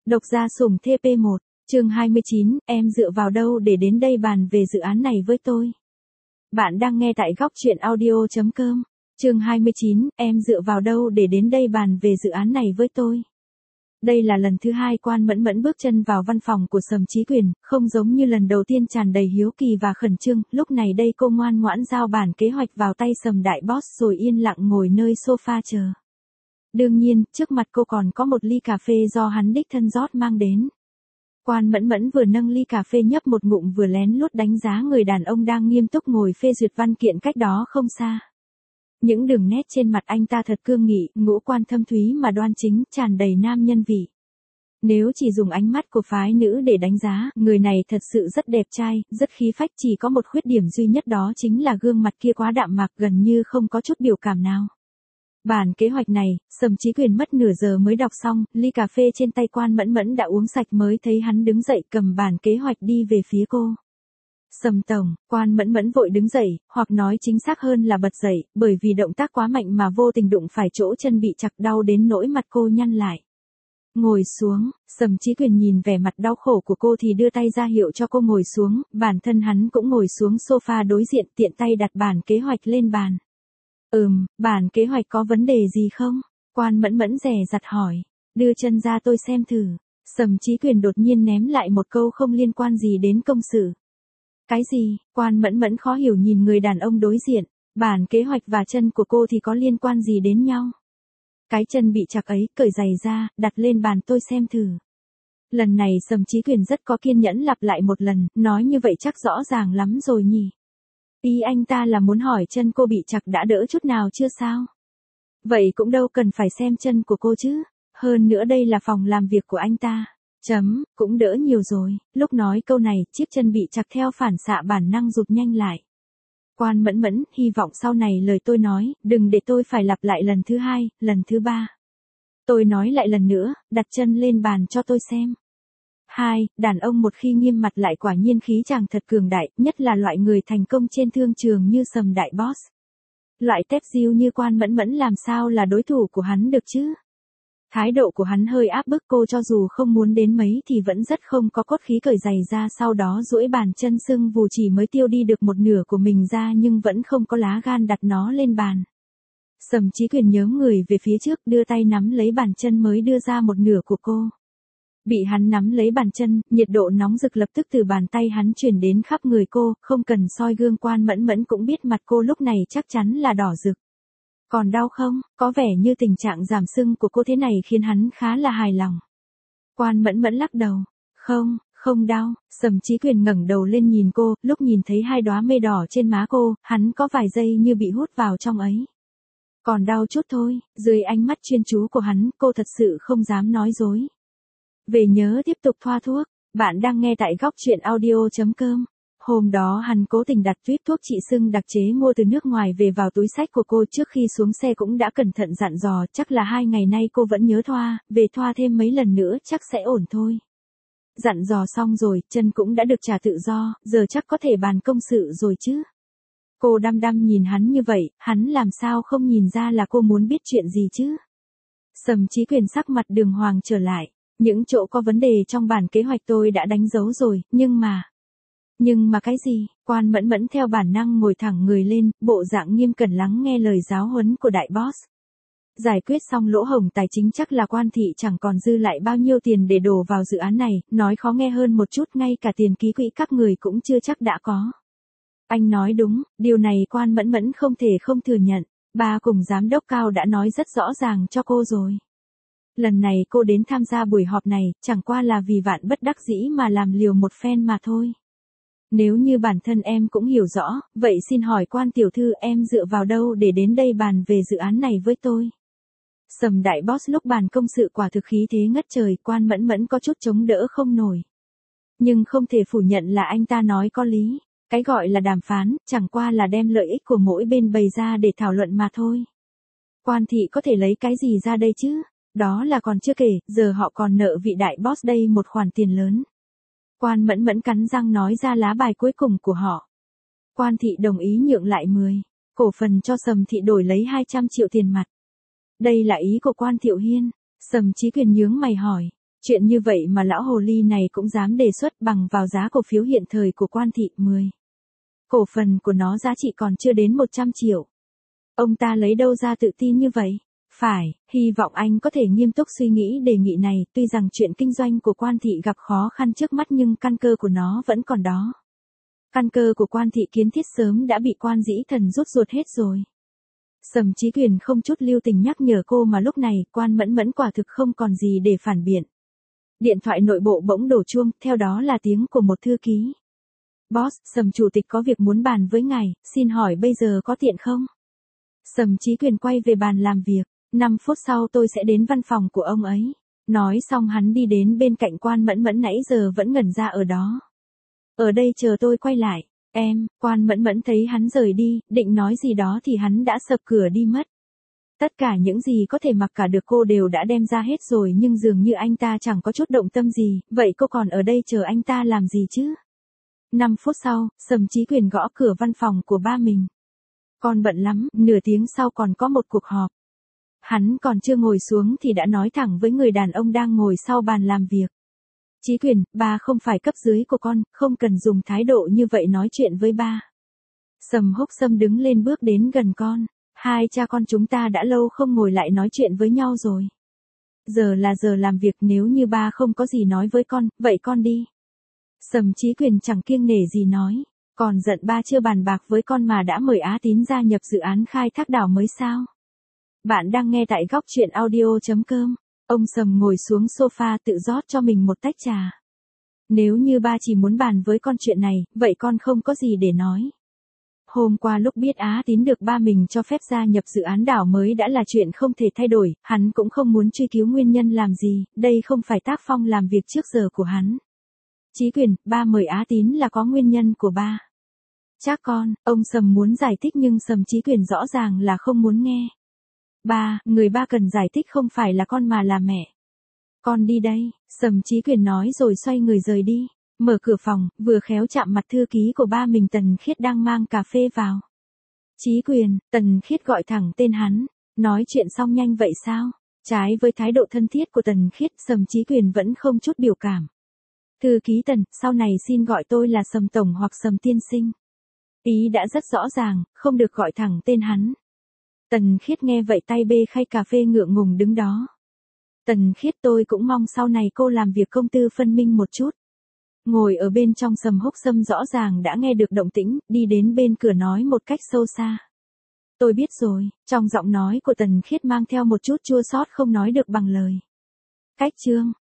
Độc gia sủng TP1, chương 29, em dựa vào đâu để đến đây bàn về dự án này với tôi? Bạn đang nghe tại góc truyện audio.com. Chương 29, em dựa vào đâu để đến đây bàn về dự án này với tôi? Đây là lần thứ hai Quan Mẫn Mẫn bước chân vào văn phòng của Sầm Chí Quyền, không giống như lần đầu tiên tràn đầy hiếu kỳ và khẩn trương, lúc này đây cô ngoan ngoãn giao bản kế hoạch vào tay Sầm đại boss rồi yên lặng ngồi nơi sofa chờ. Đương nhiên, trước mặt cô còn có một ly cà phê do hắn đích thân rót mang đến. Quan Mẫn Mẫn vừa nâng ly cà phê nhấp một ngụm vừa lén lút đánh giá người đàn ông đang nghiêm túc ngồi phê duyệt văn kiện cách đó không xa. Những đường nét trên mặt anh ta thật cương nghị, ngũ quan thâm thúy mà đoan chính, tràn đầy nam nhân vị. Nếu chỉ dùng ánh mắt của phái nữ để đánh giá, người này thật sự rất đẹp trai, rất khí phách, chỉ có một khuyết điểm duy nhất đó chính là gương mặt kia quá đạm mạc, gần như không có chút biểu cảm nào. Bản kế hoạch này, Sầm Chí Quyền mất nửa giờ mới đọc xong, ly cà phê trên tay Quan Mẫn Mẫn đã uống sạch mới thấy hắn đứng dậy cầm bản kế hoạch đi về phía cô. Sầm tổng, Quan Mẫn Mẫn vội đứng dậy, hoặc nói chính xác hơn là bật dậy, bởi vì động tác quá mạnh mà vô tình đụng phải chỗ chân bị chặt đau đến nỗi mặt cô nhăn lại. Ngồi xuống, Sầm Chí Quyền nhìn vẻ mặt đau khổ của cô thì đưa tay ra hiệu cho cô ngồi xuống, bản thân hắn cũng ngồi xuống sofa đối diện tiện tay đặt bản kế hoạch lên bàn. Bản kế hoạch có vấn đề gì không? Quan Mẫn Mẫn dè dặt hỏi. Đưa chân ra tôi xem thử. Sầm Chí Quyền đột nhiên ném lại một câu không liên quan gì đến công sự. Cái gì? Quan Mẫn Mẫn khó hiểu nhìn người đàn ông đối diện. Bản kế hoạch và chân của cô thì có liên quan gì đến nhau? Cái chân bị chặt ấy, cởi giày ra, đặt lên bàn tôi xem thử. Lần này Sầm Chí Quyền rất có kiên nhẫn lặp lại một lần, nói như vậy chắc rõ ràng lắm rồi nhỉ. Ý anh ta là muốn hỏi chân cô bị chặt đã đỡ chút nào chưa sao? Vậy cũng đâu cần phải xem chân của cô chứ. Hơn nữa đây là phòng làm việc của anh ta. Cũng đỡ nhiều rồi. Lúc nói câu này, chiếc chân bị chặt theo phản xạ bản năng rụt nhanh lại. Quan Mẫn Mẫn, hy vọng sau này lời tôi nói, đừng để tôi phải lặp lại lần thứ hai, lần thứ ba. Tôi nói lại lần nữa, đặt chân lên bàn cho tôi xem. Đàn ông một khi nghiêm mặt lại quả nhiên khí chàng thật cường đại, nhất là loại người thành công trên thương trường như Sầm đại boss. Loại tép diêu như Quan Mẫn Mẫn làm sao là đối thủ của hắn được chứ? Thái độ của hắn hơi áp bức cô, cho dù không muốn đến mấy thì vẫn rất không có cốt khí, cởi giày ra sau đó duỗi bàn chân sưng vù chỉ mới tiêu đi được một nửa của mình ra nhưng vẫn không có lá gan đặt nó lên bàn. Sầm Chí Quyền nhớ người về phía trước, đưa tay nắm lấy bàn chân mới đưa ra một nửa của cô. Bị hắn nắm lấy bàn chân, nhiệt độ nóng rực lập tức từ bàn tay hắn truyền đến khắp người cô, không cần soi gương Quan Mẫn Mẫn cũng biết mặt cô lúc này chắc chắn là đỏ rực. Còn đau không? Có vẻ như tình trạng giảm sưng của cô thế này khiến hắn khá là hài lòng. Quan Mẫn Mẫn lắc đầu. Không đau. Sầm Chí Quyền ngẩng đầu lên nhìn cô, lúc nhìn thấy hai đóa mây đỏ trên má cô, hắn có vài giây như bị hút vào trong ấy. Còn đau chút thôi. Dưới ánh mắt chuyên chú của hắn, cô thật sự không dám nói dối. Về nhớ tiếp tục thoa thuốc. Bạn đang nghe tại góc truyện audio.com. Hôm đó hắn cố tình đặt tuyếp thuốc trị sưng đặc chế mua từ nước ngoài về vào túi xách của cô, trước khi xuống xe cũng đã cẩn thận dặn dò, chắc là 2 ngày nay cô vẫn nhớ thoa, về thoa thêm mấy lần nữa chắc sẽ ổn thôi. Dặn dò xong rồi, chân cũng đã được trả tự do, giờ chắc có thể bàn công sự rồi chứ. Cô đăm đăm nhìn hắn như vậy, hắn làm sao không nhìn ra là cô muốn biết chuyện gì chứ. Sầm Chí Quyền sắc mặt đường hoàng trở lại. Những chỗ có vấn đề trong bản kế hoạch tôi đã đánh dấu rồi, nhưng mà cái gì? Quan Mẫn Mẫn theo bản năng ngồi thẳng người lên, bộ dạng nghiêm cẩn lắng nghe lời giáo huấn của đại boss. Giải quyết xong lỗ hổng tài chính chắc là Quan thị chẳng còn dư lại bao nhiêu tiền để đổ vào dự án này, nói khó nghe hơn một chút ngay cả tiền ký quỹ các người cũng chưa chắc đã có. Anh nói đúng, điều này Quan Mẫn Mẫn không thể không thừa nhận, ba cùng giám đốc cao đã nói rất rõ ràng cho cô rồi. Lần này cô đến tham gia buổi họp này, chẳng qua là vì vạn bất đắc dĩ mà làm liều một phen mà thôi. Nếu như bản thân em cũng hiểu rõ, vậy xin hỏi Quan tiểu thư em dựa vào đâu để đến đây bàn về dự án này với tôi? Sầm đại boss lúc bàn công sự quả thực khí thế ngất trời, Quan Mẫn Mẫn có chút chống đỡ không nổi. Nhưng không thể phủ nhận là anh ta nói có lý. Cái gọi là đàm phán, chẳng qua là đem lợi ích của mỗi bên bày ra để thảo luận mà thôi. Quan thị có thể lấy cái gì ra đây chứ? Đó là còn chưa kể, giờ họ còn nợ vị đại boss đây một khoản tiền lớn. Quan Mẫn Mẫn cắn răng nói ra lá bài cuối cùng của họ. Quan thị đồng ý nhượng lại 10 cổ phần cho Sầm thị đổi lấy 200 triệu tiền mặt. Đây là ý của Quan Thiệu Hiên. Sầm Chí Quyền nhướng mày hỏi. Chuyện như vậy mà lão hồ ly này cũng dám đề xuất bằng vào giá cổ phiếu hiện thời của Quan Thị 10. Cổ phần của nó giá trị còn chưa đến 100 triệu. Ông ta lấy đâu ra tự tin như vậy? Phải, hy vọng anh có thể nghiêm túc suy nghĩ đề nghị này, tuy rằng chuyện kinh doanh của Quan Thị gặp khó khăn trước mắt nhưng căn cơ của nó vẫn còn đó. Căn cơ của Quan Thị Kiến Thiết sớm đã bị Quan Dĩ Thần rút ruột hết rồi. Sầm Chí Quyền không chút lưu tình nhắc nhở cô mà lúc này Quan Mẫn Mẫn quả thực không còn gì để phản biện. Điện thoại nội bộ bỗng đổ chuông, theo đó là tiếng của một thư ký. Boss, Sầm chủ tịch có việc muốn bàn với ngài, xin hỏi bây giờ có tiện không? Sầm Chí Quyền quay về bàn làm việc, 5 phút sau tôi sẽ đến văn phòng của ông ấy. Nói xong hắn đi đến bên cạnh Quan Mẫn Mẫn nãy giờ vẫn ngẩn ra ở đó. Ở đây chờ tôi quay lại, em, Quan Mẫn Mẫn thấy hắn rời đi, định nói gì đó thì hắn đã sập cửa đi mất. Tất cả những gì có thể mặc cả được cô đều đã đem ra hết rồi nhưng dường như anh ta chẳng có chút động tâm gì, vậy cô còn ở đây chờ anh ta làm gì chứ? 5 phút sau, Sầm Chí Quyền gõ cửa văn phòng của ba mình. Con bận lắm, nửa tiếng sau còn có một cuộc họp. Hắn còn chưa ngồi xuống thì đã nói thẳng với người đàn ông đang ngồi sau bàn làm việc. Chí Quyền, ba không phải cấp dưới của con, không cần dùng thái độ như vậy nói chuyện với ba. Sầm Húc Sâm đứng lên bước đến gần con. Hai cha con chúng ta đã lâu không ngồi lại nói chuyện với nhau rồi. Giờ là giờ làm việc, nếu như ba không có gì nói với con, vậy con đi. Sầm Chí Quyền chẳng kiêng nể gì nói. Còn giận ba chưa bàn bạc với con mà đã mời Á Tín gia nhập dự án khai thác đảo mới sao? Bạn đang nghe tại góc truyện audio.com. Ông Sầm ngồi xuống sofa tự rót cho mình một tách trà. Nếu như ba chỉ muốn bàn với con chuyện này, vậy con không có gì để nói. Hôm qua lúc biết Á Tín được ba mình cho phép gia nhập dự án đảo mới đã là chuyện không thể thay đổi, hắn cũng không muốn truy cứu nguyên nhân làm gì, đây không phải tác phong làm việc trước giờ của hắn. Chí Quyền, ba mời Á Tín là có nguyên nhân của ba. Chắc con, ông Sầm muốn giải thích nhưng Sầm Chí Quyền rõ ràng là không muốn nghe. Ba, người ba cần giải thích không phải là con mà là mẹ. Con đi đây, Sầm Chí Quyền nói rồi xoay người rời đi. Mở cửa phòng, vừa khéo chạm mặt thư ký của ba mình Tần Khiết đang mang cà phê vào. Chí Quyền, Tần Khiết gọi thẳng tên hắn. Nói chuyện xong nhanh vậy sao? Trái với thái độ thân thiết của Tần Khiết, Sầm Chí Quyền vẫn không chút biểu cảm. Thư ký Tần, sau này xin gọi tôi là Sầm Tổng hoặc Sầm Tiên Sinh. Ý đã rất rõ ràng, không được gọi thẳng tên hắn. Tần Khiết nghe vậy tay bê khay cà phê ngượng ngùng đứng đó. Tần Khiết, tôi cũng mong sau này cô làm việc công tư phân minh một chút. Ngồi ở bên trong Sầm Húc Sâm rõ ràng đã nghe được động tĩnh, đi đến bên cửa nói một cách sâu xa. Tôi biết rồi, trong giọng nói của Tần Khiết mang theo một chút chua xót không nói được bằng lời. Cách chương